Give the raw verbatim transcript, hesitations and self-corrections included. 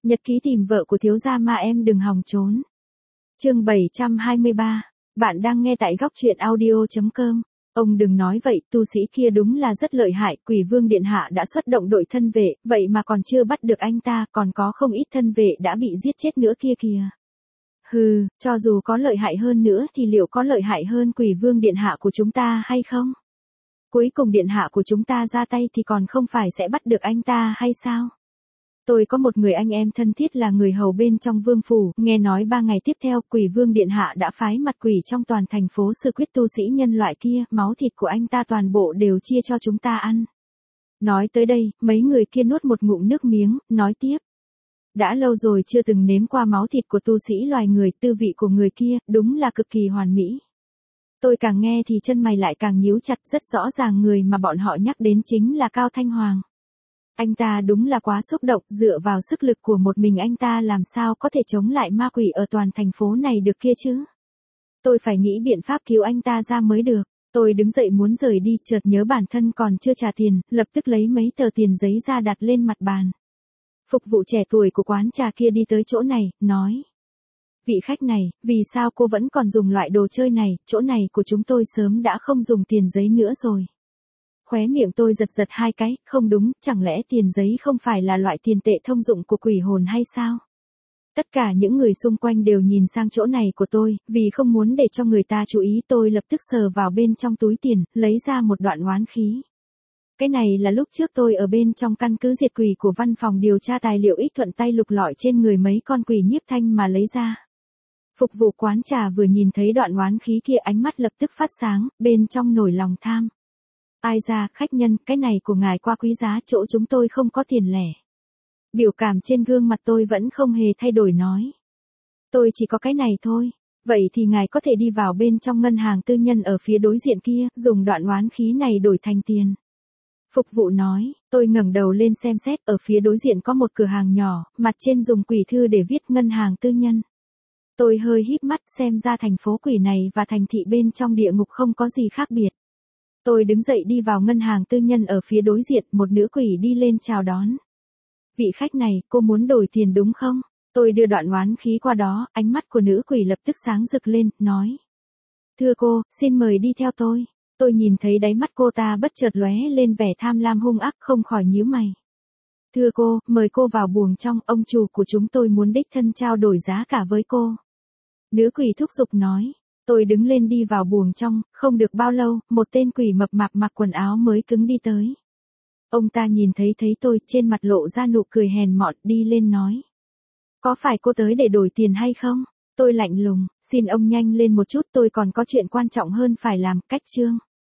Nhật ký tìm vợ của thiếu gia mà em đừng hòng trốn. Chương bảy trăm hai mươi ba. Bạn đang nghe tại góc truyện audio chấm com. Ông đừng nói vậy, tu sĩ kia đúng là rất lợi hại, Quỷ Vương điện hạ đã xuất động đội thân vệ, vậy mà còn chưa bắt được anh ta, còn có không ít thân vệ đã bị giết chết nữa kia kìa. Hừ, cho dù có lợi hại hơn nữa thì liệu có lợi hại hơn Quỷ Vương điện hạ của chúng ta hay không? Cuối cùng điện hạ của chúng ta ra tay thì còn không phải sẽ bắt được anh ta hay sao? Tôi có một người anh em thân thiết là người hầu bên trong vương phủ, nghe nói ba ngày tiếp theo Quỷ Vương điện hạ đã phái mặt quỷ trong toàn thành phố xử quyết tu sĩ nhân loại kia, máu thịt của anh ta toàn bộ đều chia cho chúng ta ăn. Nói tới đây, mấy người kia nuốt một ngụm nước miếng, nói tiếp. Đã lâu rồi chưa từng nếm qua máu thịt của tu sĩ loài người, tư vị của người kia, đúng là cực kỳ hoàn mỹ. Tôi càng nghe thì chân mày lại càng nhíu chặt, rất rõ ràng người mà bọn họ nhắc đến chính là Cao Thanh Hoàng. Anh ta đúng là quá xúc động, dựa vào sức lực của một mình anh ta làm sao có thể chống lại ma quỷ ở toàn thành phố này được kia chứ. Tôi phải nghĩ biện pháp cứu anh ta ra mới được. Tôi đứng dậy muốn rời đi, chợt nhớ bản thân còn chưa trả tiền, lập tức lấy mấy tờ tiền giấy ra đặt lên mặt bàn. Phục vụ trẻ tuổi của quán trà kia đi tới chỗ này, nói. Vị khách này, vì sao cô vẫn còn dùng loại đồ chơi này, chỗ này của chúng tôi sớm đã không dùng tiền giấy nữa rồi. Khóe miệng tôi giật giật hai cái, không đúng, chẳng lẽ tiền giấy không phải là loại tiền tệ thông dụng của quỷ hồn hay sao? Tất cả những người xung quanh đều nhìn sang chỗ này của tôi, vì không muốn để cho người ta chú ý tôi lập tức sờ vào bên trong túi tiền, lấy ra một đoạn oán khí. Cái này là lúc trước tôi ở bên trong căn cứ diệt quỷ của văn phòng điều tra tài liệu ích thuận tay lục lọi trên người mấy con quỷ nhiếp thanh mà lấy ra. Phục vụ quán trà vừa nhìn thấy đoạn oán khí kia ánh mắt lập tức phát sáng, bên trong nổi lòng tham. Ai ra, khách nhân, cái này của ngài qua quý giá, chỗ chúng tôi không có tiền lẻ. Biểu cảm trên gương mặt tôi vẫn không hề thay đổi nói. Tôi chỉ có cái này thôi. Vậy thì ngài có thể đi vào bên trong ngân hàng tư nhân ở phía đối diện kia, dùng đoạn oán khí này đổi thành tiền. Phục vụ nói, tôi ngẩng đầu lên xem xét, ở phía đối diện có một cửa hàng nhỏ, mặt trên dùng quỷ thư để viết ngân hàng tư nhân. Tôi hơi híp mắt, xem ra thành phố quỷ này và thành thị bên trong địa ngục không có gì khác biệt. Tôi đứng dậy đi vào ngân hàng tư nhân ở phía đối diện, một nữ quỷ đi lên chào đón. Vị khách này, cô muốn đổi tiền đúng không? Tôi đưa đoạn oán khí qua đó, ánh mắt của nữ quỷ lập tức sáng rực lên, nói. Thưa cô, xin mời đi theo tôi. Tôi nhìn thấy đáy mắt cô ta bất chợt lóe lên vẻ tham lam hung ác, không khỏi nhíu mày. Thưa cô, mời cô vào buồng trong, ông chủ của chúng tôi muốn đích thân trao đổi giá cả với cô. Nữ quỷ thúc giục nói. Tôi đứng lên đi vào buồng trong, không được bao lâu, một tên quỷ mập mạp mặc quần áo mới cứng đi tới. Ông ta nhìn thấy thấy tôi, trên mặt lộ ra nụ cười hèn mọn, đi lên nói. Có phải cô tới để đổi tiền hay không? Tôi lạnh lùng, xin ông nhanh lên một chút, tôi còn có chuyện quan trọng hơn phải làm, cách chương.